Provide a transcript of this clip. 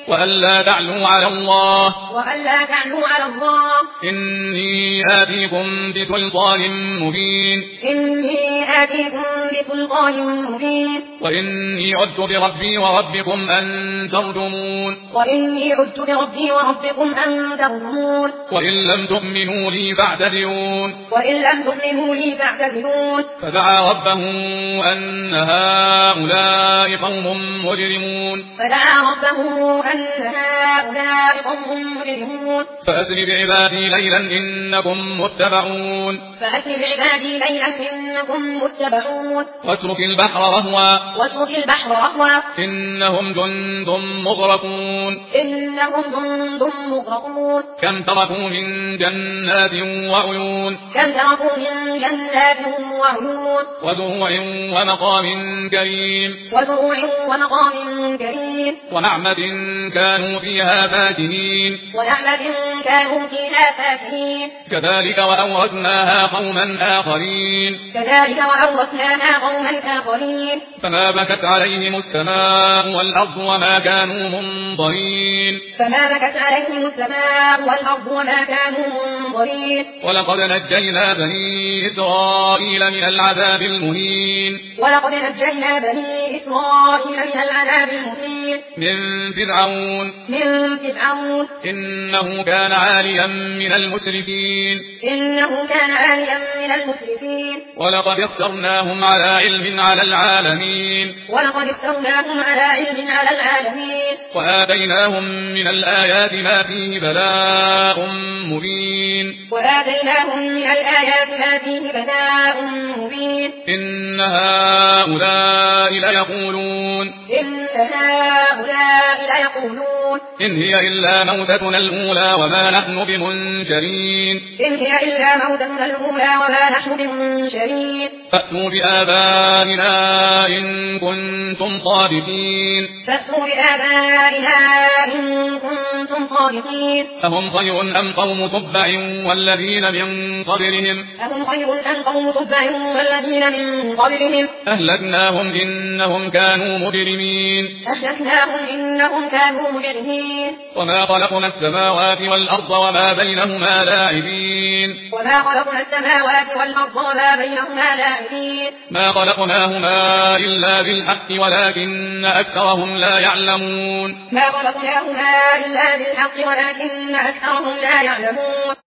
وألا تعلوا على الله إني آتيكم بسلطان مبين وإني عدت بربي وربكم أن ترجمون وإن لم تؤمنوا لي فاعتذرون فدعا ربه أن هؤلاء قوم مجرمون فأسر بعبادي ليلا إنكم متبعون واترك البحر رهوا إنهم جند مغرقون كم تركوا من جنات وعيون وزروع ومقام كريم ونعمة كانوا فيها فاكهين كذلك وأورثناها قوما آخرين فما بكت عليهم السماء والأرض وما كانوا منظرين ولقد نجينا بني إسرائيل من العذاب المهين من فرعون إنه كان عاليا من المسرفين ولقد اخترناهم على علم على العالمين وآتيناهم من الآيات ما فيه بلاء مبين إن هؤلاء ليقولون إن هي إلا موتتنا الأولى وما نحن بمنشرين فأتوا بآبائنا إن كنتم صادقين أهم خير أم قوم تبع والذين من قبلهم أهلكناهم إنهم كانوا مجرمين وما خلقنا السماوات والأرض وما بينهما لاعبين ما خلقناهما إلا بالحق ولكن أكثرهم لا يعلمون